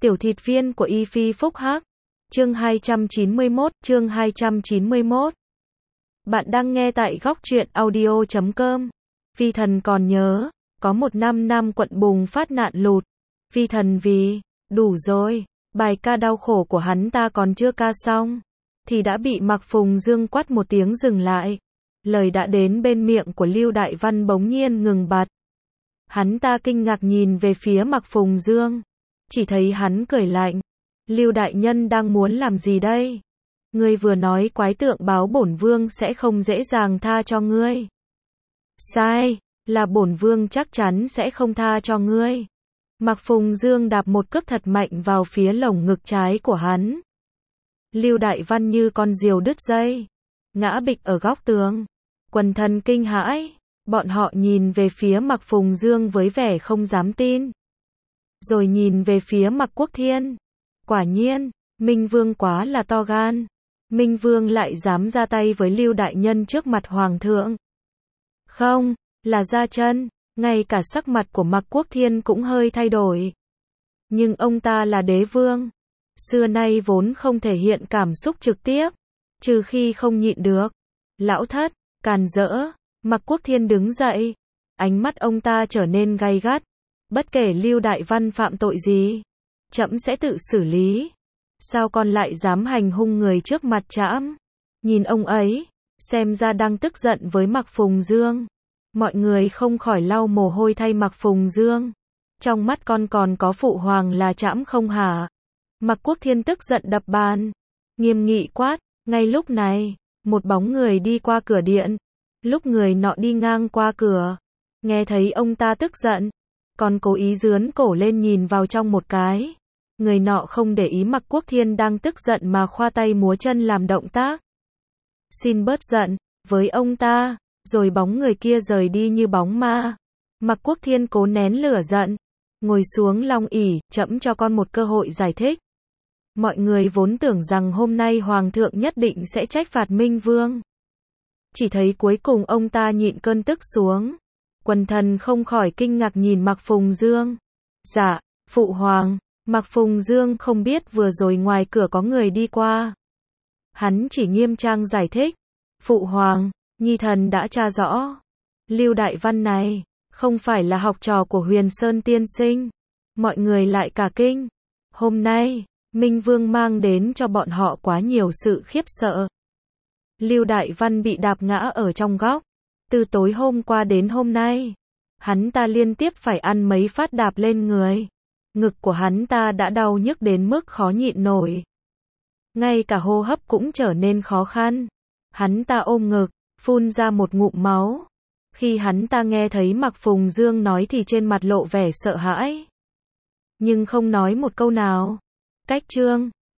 Tiểu thịt viên của Y Phi Phúc Hắc. Chương 291. Bạn đang nghe tại góc truyện audio.com. Phi thần còn nhớ, có một năm Nam quận bùng phát nạn lụt. Phi thần vì, đủ rồi, bài ca đau khổ của hắn ta còn chưa ca xong, thì đã bị Mạc Phùng Dương quát một tiếng dừng lại. Lời đã đến bên miệng của Lưu Đại Văn bỗng nhiên ngừng bặt. Hắn ta kinh ngạc nhìn về phía Mạc Phùng Dương, chỉ thấy hắn cười lạnh. Lưu đại nhân đang muốn làm gì đây? Ngươi vừa nói quái tượng báo bổn vương sẽ không dễ dàng tha cho ngươi. Sai, là bổn vương chắc chắn sẽ không tha cho ngươi. Mạc Phùng Dương đạp một cước thật mạnh vào phía lồng ngực trái của hắn. Lưu Đại Văn như con diều đứt dây, ngã bịch ở góc tường. Quần thần kinh hãi, bọn họ nhìn về phía Mạc Phùng Dương với vẻ không dám tin. Rồi nhìn về phía Mạc Quốc Thiên. Quả nhiên, Minh Vương quá là to gan. Minh Vương lại dám ra tay với Lưu đại nhân trước mặt hoàng thượng. Không, là ra chân, ngay cả sắc mặt của Mạc Quốc Thiên cũng hơi thay đổi. Nhưng ông ta là đế vương, xưa nay vốn không thể hiện cảm xúc trực tiếp, trừ khi không nhịn được. Lão thất, càn rỡ. Mạc Quốc Thiên đứng dậy, ánh mắt ông ta trở nên gay gắt. Bất kể Lưu Đại Văn phạm tội gì, trẫm sẽ tự xử lý. Sao con lại dám hành hung người trước mặt trẫm? Nhìn ông ấy, xem ra đang tức giận với Mạc Phùng Dương. Mọi người không khỏi lau mồ hôi thay Mạc Phùng Dương. Trong mắt con còn có phụ hoàng là trẫm không hả? Mạc Quốc Thiên tức giận đập bàn, nghiêm nghị quát. Ngay lúc này, một bóng người đi qua cửa điện. Lúc người nọ đi ngang qua cửa, nghe thấy ông ta tức giận, còn cố ý giướn cổ lên nhìn vào trong một cái. Người nọ không để ý Mạc Quốc Thiên đang tức giận mà khoa tay múa chân làm động tác. Xin bớt giận với ông ta, rồi bóng người kia rời đi như bóng ma. Mạc Quốc Thiên cố nén lửa giận, ngồi xuống long ỷ, trẫm cho con một cơ hội giải thích. Mọi người vốn tưởng rằng hôm nay hoàng thượng nhất định sẽ trách phạt Minh Vương. Chỉ thấy cuối cùng ông ta nhịn cơn tức xuống. Quần thần không khỏi kinh ngạc nhìn Mạc Phùng Dương. Dạ, phụ hoàng. Mạc Phùng Dương không biết vừa rồi ngoài cửa có người đi qua. Hắn chỉ nghiêm trang giải thích. Phụ hoàng, nhi thần đã tra rõ. Lưu Đại Văn này, không phải là học trò của Huyền Sơn tiên sinh. Mọi người lại cả kinh. Hôm nay, Minh Vương mang đến cho bọn họ quá nhiều sự khiếp sợ. Lưu Đại Văn bị đạp ngã ở trong góc. Từ tối hôm qua đến hôm nay, hắn ta liên tiếp phải ăn mấy phát đạp lên người. Ngực của hắn ta đã đau nhức đến mức khó nhịn nổi. Ngay cả hô hấp cũng trở nên khó khăn. Hắn ta ôm ngực, phun ra một ngụm máu. Khi hắn ta nghe thấy Mạc Phùng Dương nói thì trên mặt lộ vẻ sợ hãi, nhưng không nói một câu nào. Cách chương